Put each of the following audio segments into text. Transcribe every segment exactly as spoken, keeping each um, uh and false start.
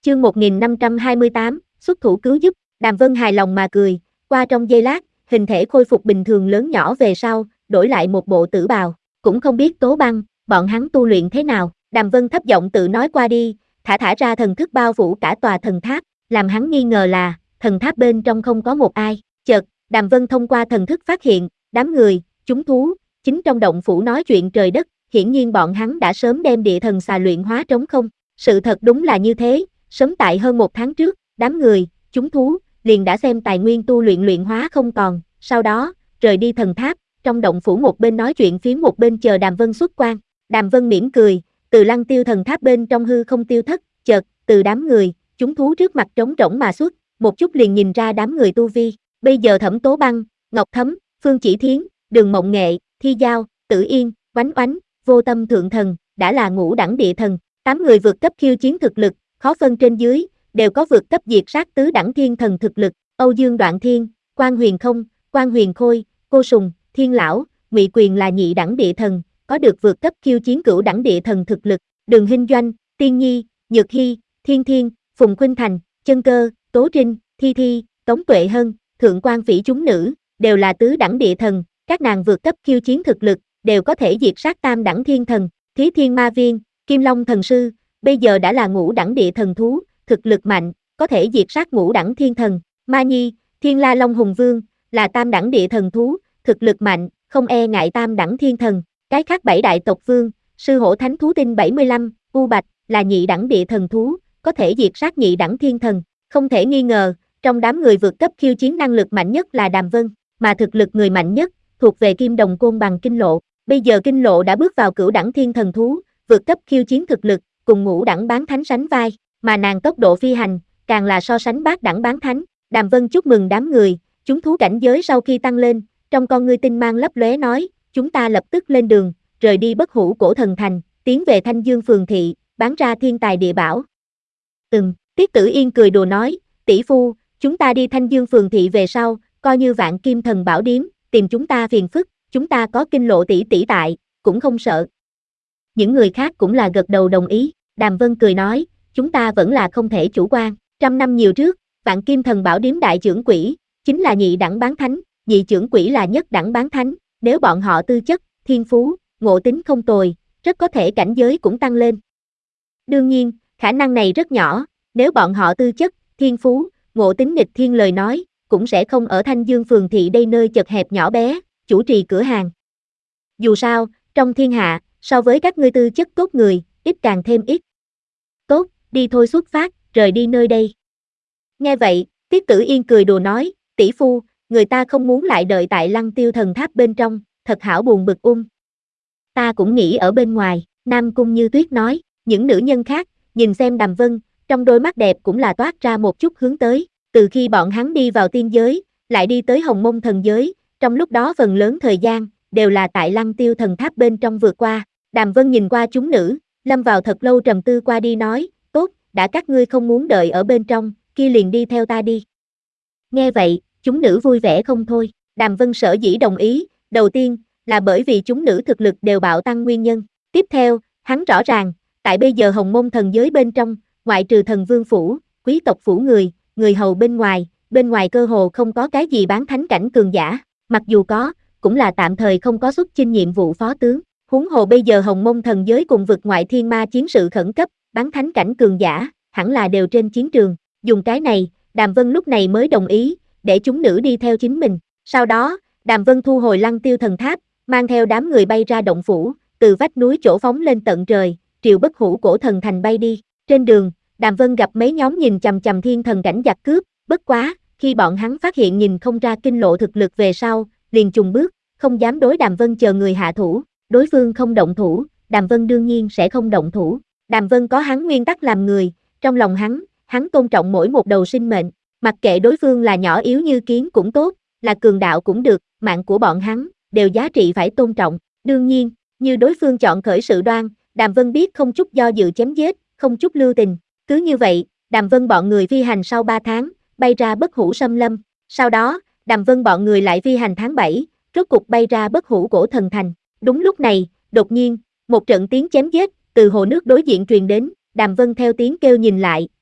Chương một nghìn năm trăm hai mươi tám, xuất thủ cứu giúp, Đàm Vân hài lòng mà cười, qua trong giây lát, hình thể khôi phục bình thường lớn nhỏ về sau, đổi lại một bộ tử bào, cũng không biết Tố Băng, bọn hắn tu luyện thế nào, Đàm Vân thấp giọng tự nói qua đi, thả thả ra thần thức bao phủ cả tòa thần tháp, làm hắn nghi ngờ là, thần tháp bên trong không có một ai, chợt, Đàm Vân thông qua thần thức phát hiện, đám người, chúng thú, chính trong động phủ nói chuyện trời đất, hiển nhiên bọn hắn đã sớm đem địa thần xà luyện hóa trống không, sự thật đúng là như thế, sớm tại hơn một tháng trước, đám người, chúng thú, liền đã xem tài nguyên tu luyện luyện hóa không còn, sau đó, rời đi thần tháp, trong động phủ một bên nói chuyện phía một bên chờ Đàm Vân xuất quan, Đàm Vân mỉm cười, từ lăng tiêu thần tháp bên trong hư không tiêu thất, chợt, từ đám người, chúng thú trước mặt trống rỗng mà xuất, một chút liền nhìn ra đám người tu vi, bây giờ Thẩm Tố Băng, Ngọc Thấm, Phương Chỉ Thiến, Đường Mộng Nghệ, Thi Giao, Tử Yên, Oánh Oánh, Vô Tâm Thượng Thần, đã là ngũ đẳng địa thần, tám người vượt cấp khiêu chiến thực lực, khó phân trên dưới, đều có vượt cấp diệt sát tứ đẳng thiên thần thực lực, Âu Dương Đoạn Thiên, Quan Huyền Không, Quan Huyền Khôi, Cô Sùng, Thiên Lão, Ngụy Quyền là nhị đẳng địa thần, có được vượt cấp khiêu chiến cửu đẳng địa thần thực lực, Đường Hinh Doanh, Tiên Nhi, Nhược Hy, Thiên Thiên, Phùng Khuynh Thành, Chân Cơ, Tố Trinh, Thi Thi, Tống Tuệ Hân, Thượng Quan Phỉ chúng nữ, đều là tứ đẳng địa thần, các nàng vượt cấp khiêu chiến thực lực, đều có thể diệt sát tam đẳng thiên thần, Thí Thiên Ma Viên, Kim Long Thần Sư, bây giờ đã là ngũ đẳng địa thần thú, thực lực mạnh, có thể diệt sát ngũ đẳng thiên thần, Ma Nhi, Thiên La Long Hùng Vương, là tam đẳng địa thần thú, thực lực mạnh, không e ngại tam đẳng thiên thần, cái khác bảy đại tộc vương, Sư Hổ Thánh Thú Tinh bảy mươi lăm, U Bạch, là nhị đẳng địa thần thú, có thể diệt sát nhị đẳng thiên thần, không thể nghi ngờ, trong đám người vượt cấp khiêu chiến năng lực mạnh nhất là Đàm Vân, mà thực lực người mạnh nhất, thuộc về Kim Đồng Côn Bằng Kinh Lộ, bây giờ Kinh Lộ đã bước vào cửu đẳng thiên thần thú, vượt cấp khiêu chiến thực lực, cùng ngũ đẳng bán thánh sánh vai, mà nàng tốc độ phi hành, càng là so sánh bát đẳng bán thánh, Đàm Vân chúc mừng đám người, chúng thú cảnh giới sau khi tăng lên, trong con ngươi tinh mang lấp lóe nói, chúng ta lập tức lên đường, rời đi Bất Hủ Cổ Thần Thành, tiến về Thanh Dương Phường Thị, bán ra thiên tài địa bảo. Ừm, Tiết Tử Yên cười đùa nói, tỷ phu, chúng ta đi Thanh Dương Phường Thị về sau, coi như Vạn Kim Thần Bảo Điếm, tìm chúng ta phiền phức, chúng ta có Kinh Lộ tỷ tỷ tại, cũng không sợ. Những người khác cũng là gật đầu đồng ý, Đàm Vân cười nói, chúng ta vẫn là không thể chủ quan, trăm năm nhiều trước, Vạn Kim Thần Bảo Điếm đại trưởng quỹ, chính là nhị đẳng bán thánh, nhị trưởng quỹ là nhất đẳng bán thánh, nếu bọn họ tư chất, thiên phú, ngộ tính không tồi, rất có thể cảnh giới cũng tăng lên. Đương nhiên, khả năng này rất nhỏ, nếu bọn họ tư chất, thiên phú, ngộ tính nghịch thiên lời nói, cũng sẽ không ở Thanh Dương Phường Thị đây nơi chật hẹp nhỏ bé, chủ trì cửa hàng. Dù sao, trong thiên hạ, so với các ngươi tư chất tốt người, ít càng thêm ít. Tốt, đi thôi xuất phát, rời đi nơi đây. Nghe vậy, Tiết Tử Yên cười đùa nói, tỷ phu, người ta không muốn lại đợi tại Lăng Tiêu Thần Tháp bên trong, thật hảo buồn bực ung. Ta cũng nghĩ ở bên ngoài, Nam Cung Như Tuyết nói, những nữ nhân khác, nhìn xem Đàm Vân, trong đôi mắt đẹp cũng là toát ra một chút hướng tới, từ khi bọn hắn đi vào tiên giới, lại đi tới Hồng Mông Thần Giới, trong lúc đó phần lớn thời gian, đều là tại Lăng Tiêu Thần Tháp bên trong vượt qua, Đàm Vân nhìn qua chúng nữ, lâm vào thật lâu trầm tư qua đi nói, tốt, đã các ngươi không muốn đợi ở bên trong, kia liền đi theo ta đi. Nghe vậy, chúng nữ vui vẻ không thôi, Đàm Vân sở dĩ đồng ý, đầu tiên, là bởi vì chúng nữ thực lực đều bạo tăng nguyên nhân, tiếp theo, hắn rõ ràng, tại bây giờ Hồng Mông Thần Giới bên trong, ngoại trừ thần vương phủ, quý tộc phủ người, người hầu bên ngoài, bên ngoài cơ hồ không có cái gì bán thánh cảnh cường giả, mặc dù có, cũng là tạm thời không có xuất chinh nhiệm vụ phó tướng, huống hồ bây giờ Hồng Mông Thần Giới cùng vực ngoại thiên ma chiến sự khẩn cấp, bán thánh cảnh cường giả, hẳn là đều trên chiến trường, dùng cái này, Đàm Vân lúc này mới đồng ý, để chúng nữ đi theo chính mình, sau đó, Đàm Vân thu hồi Lăng Tiêu Thần Tháp, mang theo đám người bay ra động phủ, từ vách núi chỗ phóng lên tận trời, triều Bất Hủ Cổ Thần Thành bay đi, trên đường, Đàm Vân gặp mấy nhóm nhìn chằm chằm thiên thần cảnh giặc cướp, bất quá, khi bọn hắn phát hiện nhìn không ra Kinh Lộ thực lực về sau, liền chùng bước, không dám đối Đàm Vân chờ người hạ thủ, đối phương không động thủ, Đàm Vân đương nhiên sẽ không động thủ, Đàm Vân có hắn nguyên tắc làm người, trong lòng hắn, hắn tôn trọng mỗi một đầu sinh mệnh, mặc kệ đối phương là nhỏ yếu như kiến cũng tốt, là cường đạo cũng được, mạng của bọn hắn, đều giá trị phải tôn trọng, đương nhiên, như đối phương chọn khởi sự đoan, Đàm Vân biết không chút do dự chém giết, không chút lưu tình, cứ như vậy, Đàm Vân bọn người phi hành sau ba tháng, bay ra Bất Hủ Xâm Lâm, sau đó, Đàm Vân bọn người lại phi hành tháng bảy, rốt cục bay ra Bất Hủ Cổ Thần Thành, đúng lúc này, đột nhiên, một trận tiếng chém giết, từ hồ nước đối diện truyền đến, Đàm Vân theo tiếng kêu nhìn lại,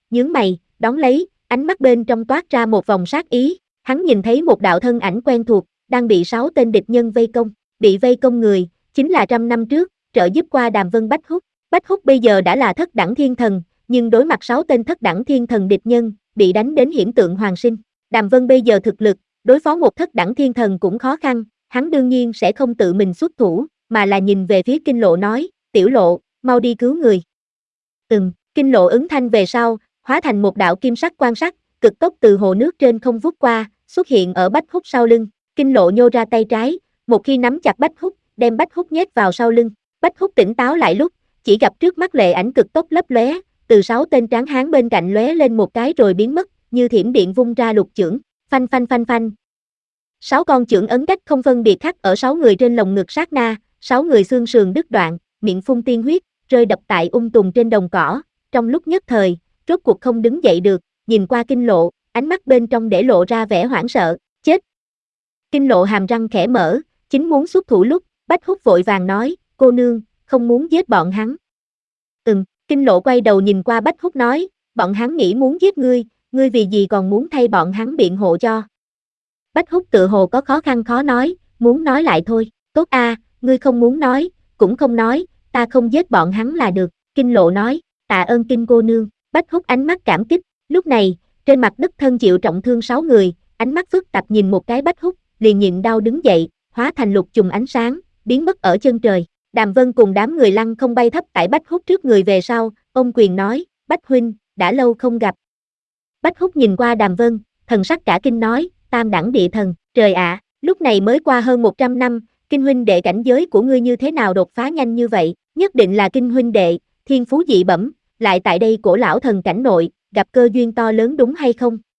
nhướng mày, đón lấy, ánh mắt bên trong toát ra một vòng sát ý, hắn nhìn thấy một đạo thân ảnh quen thuộc, đang bị sáu tên địch nhân vây công, bị vây công người, chính là trăm năm trước, trợ giúp qua Đàm Vân Bách Húc. Bách Húc bây giờ đã là thất đẳng thiên thần, nhưng đối mặt sáu tên thất đẳng thiên thần địch nhân, bị đánh đến hiểm tượng hoàn sinh. Đàm Vân bây giờ thực lực, đối phó một thất đẳng thiên thần cũng khó khăn, hắn đương nhiên sẽ không tự mình xuất thủ, mà là nhìn về phía Kinh Lộ nói, tiểu Lộ, mau đi cứu người. Ừm, Kinh Lộ ứng thanh về sau, hóa thành một đạo kim sắc quan sắc, cực tốc từ hồ nước trên không vút qua, xuất hiện ở Bách Húc sau lưng. Kinh Lộ nhô ra tay trái, một khi nắm chặt Bách Húc, đem Bách Húc nhét vào sau lưng. Bách Húc tỉnh táo lại lúc, chỉ gặp trước mắt lệ ảnh cực tốc lấp lóe, từ sáu tên tráng hán bên cạnh lóe lên một cái rồi biến mất, như thiểm điện vung ra lục chưởng, phanh phanh phanh phanh. Sáu con chưởng ấn cách không phân biệt khắc ở sáu người trên lồng ngực sát na, sáu người xương sườn đứt đoạn, miệng phun tiên huyết, rơi đập tại ung tùm trên đồng cỏ, trong lúc nhất thời, rốt cuộc không đứng dậy được, nhìn qua Kinh Lộ, ánh mắt bên trong để lộ ra vẻ hoảng sợ, chết. Kinh Lộ hàm răng khẽ mở, chính muốn xuất thủ lúc, Bách Húc vội vàng nói, cô nương, không muốn giết bọn hắn. Ừm, Kinh Lộ quay đầu nhìn qua Bách Húc nói, bọn hắn nghĩ muốn giết ngươi, ngươi vì gì còn muốn thay bọn hắn biện hộ cho. Bách Húc tự hồ có khó khăn khó nói, muốn nói lại thôi, tốt a, ngươi không muốn nói, cũng không nói, ta không giết bọn hắn là được, Kinh Lộ nói, tạ ơn Kinh cô nương. Bách Húc ánh mắt cảm kích, lúc này, trên mặt đất thân chịu trọng thương sáu người, ánh mắt phức tạp nhìn một cái Bách Húc, liền nhịn đau đứng dậy, hóa thành lục chùm ánh sáng, biến mất ở chân trời. Đàm Vân cùng đám người lăng không bay thấp tại Bách Húc trước người về sau, ông quyền nói, Bách huynh, đã lâu không gặp. Bách Húc nhìn qua Đàm Vân, thần sắc cả kinh nói, tam đẳng địa thần, trời ạ, lúc này mới qua hơn một trăm năm, Kinh huynh đệ cảnh giới của ngươi như thế nào đột phá nhanh như vậy, nhất định là Kinh huynh đệ, thiên phú dị bẩm, lại tại đây cổ lão thần cảnh nội, gặp cơ duyên to lớn đúng hay không?